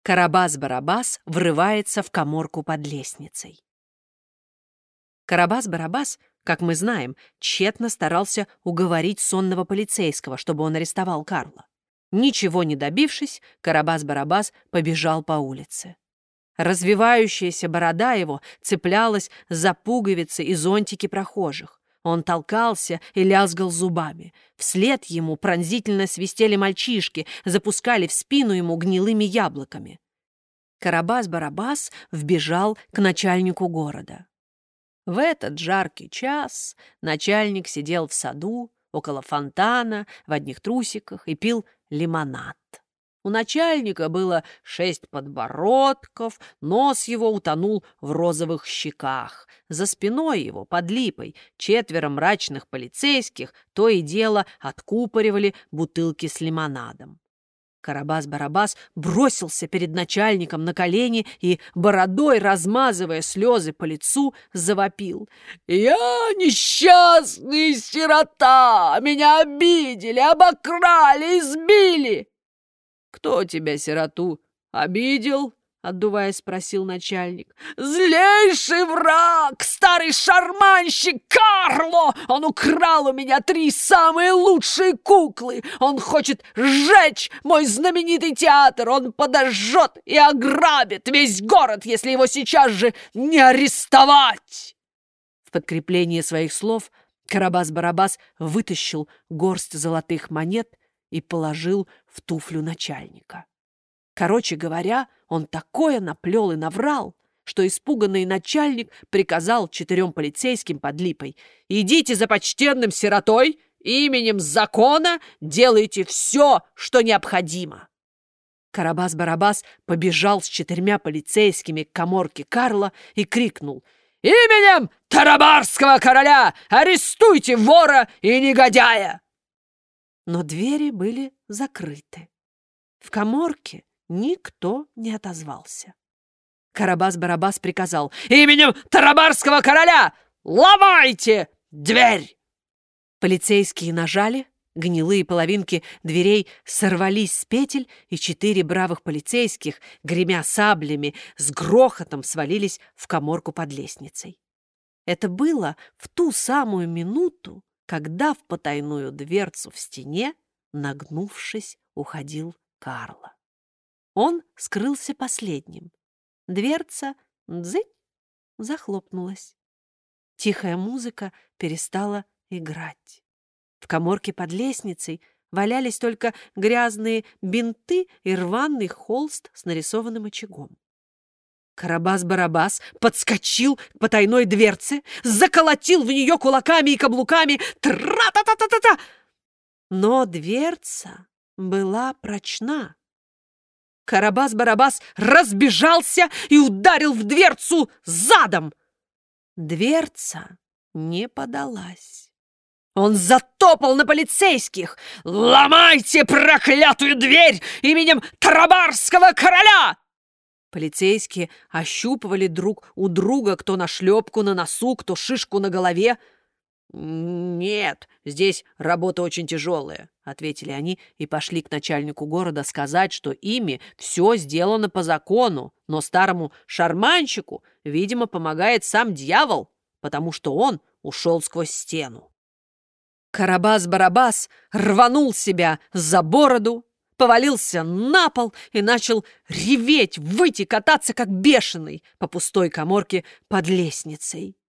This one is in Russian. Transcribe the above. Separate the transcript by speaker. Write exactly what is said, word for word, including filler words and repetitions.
Speaker 1: Карабас-Барабас врывается в каморку под лестницей. Карабас-Барабас, как мы знаем, тщетно старался уговорить сонного полицейского, чтобы он арестовал Карла. Ничего не добившись, Карабас-Барабас побежал по улице. Развивающаяся борода его цеплялась за пуговицы и зонтики прохожих. Он толкался и лязгал зубами. Вслед ему пронзительно свистели мальчишки, запускали в спину ему гнилыми яблоками. Карабас-Барабас вбежал к начальнику города. В этот жаркий час начальник сидел в саду, около фонтана, в одних трусиках и пил лимонад. У начальника было шесть подбородков, нос его утонул в розовых щеках. За спиной его, под липой, четверо мрачных полицейских то и дело откупоривали бутылки с лимонадом. Карабас-Барабас бросился перед начальником на колени и, бородой размазывая слезы по лицу, завопил: «Я несчастный сирота! Меня обидели, обокрали, избили!» «Кто тебя, сироту, обидел?» — отдуваясь, спросил начальник. «Злейший враг, старый шарманщик Карло! Он украл у меня три самые лучшие куклы! Он хочет сжечь мой знаменитый театр! Он подожжет и ограбит весь город, если его сейчас же не арестовать!» В подкрепление своих слов Карабас-Барабас вытащил горсть золотых монет и положил в туфлю начальника. Короче говоря, он такое наплел и наврал, что испуганный начальник приказал четырем полицейским под липой: «Идите за почтенным сиротой, именем закона делайте все, что необходимо». Карабас-Барабас побежал с четырьмя полицейскими к каморке Карла и крикнул: «Именем Тарабарского короля арестуйте вора и негодяя!» Но двери были закрыты. В каморке никто не отозвался. Карабас-Барабас приказал: «Именем Тарабарского короля ломайте дверь!» Полицейские нажали, гнилые половинки дверей сорвались с петель, и четыре бравых полицейских, гремя саблями, с грохотом свалились в каморку под лестницей. Это было в ту самую минуту, когда в потайную дверцу в стене, нагнувшись, уходил Карло. Он скрылся последним. Дверца, дзынь, захлопнулась. Тихая музыка перестала играть. В каморке под лестницей валялись только грязные бинты и рваный холст с нарисованным очагом. Карабас-Барабас подскочил к потайной дверце, заколотил в нее кулаками и каблуками. Тра-та-та-та-та-та! Но дверца была прочна. Карабас-Барабас разбежался и ударил в дверцу задом. Дверца не подалась. Он затопал на полицейских: «Ломайте проклятую дверь именем Тарабарского короля!» Полицейские ощупывали друг у друга, кто нашлепку на носу, кто шишку на голове. «Нет, здесь работа очень тяжелая», — ответили они и пошли к начальнику города сказать, что ими все сделано по закону, но старому шарманщику, видимо, помогает сам дьявол, потому что он ушел сквозь стену. Карабас-Барабас рванул себя за бороду, повалился на пол и начал реветь, выть и кататься, как бешеный, по пустой каморке под лестницей.